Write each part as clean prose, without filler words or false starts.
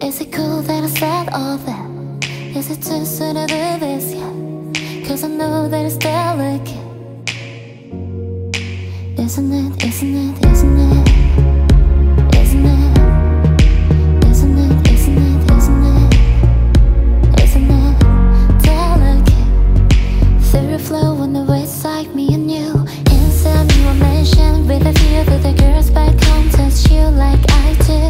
Is it cool that I said all that? Is it too soon to do this yet? 'Cause I know that it's delicate. Isn't it, isn't it, isn't it? Isn't it? Isn't it, isn't it, isn't it? Isn't it delicate? Through the flow on the waves like me and you. Inside me one mention with a view that the girls back home touch you like I do.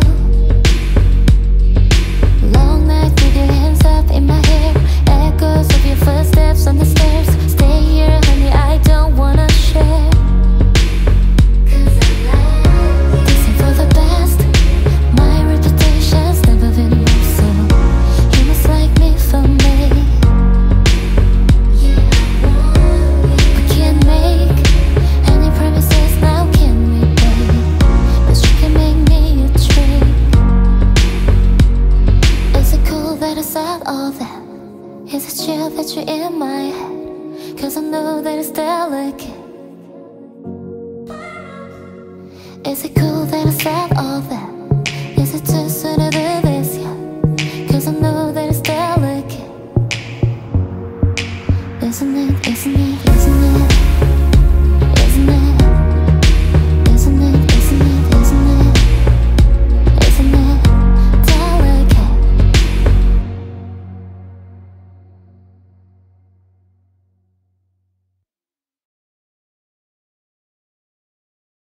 Long night with your hands up in my hair, echoes of your footsteps on the stairs. Stay here, honey, I don't wanna share. This ain't for the best, my reputation's never been more so. You must like me for me. We can't make any promises now, can we, babe? But you can make me a dream. Is it cool that I said all that? Is it chill that you're in my head? 'Cause I know that it's delicate. Is it cool that I said all that?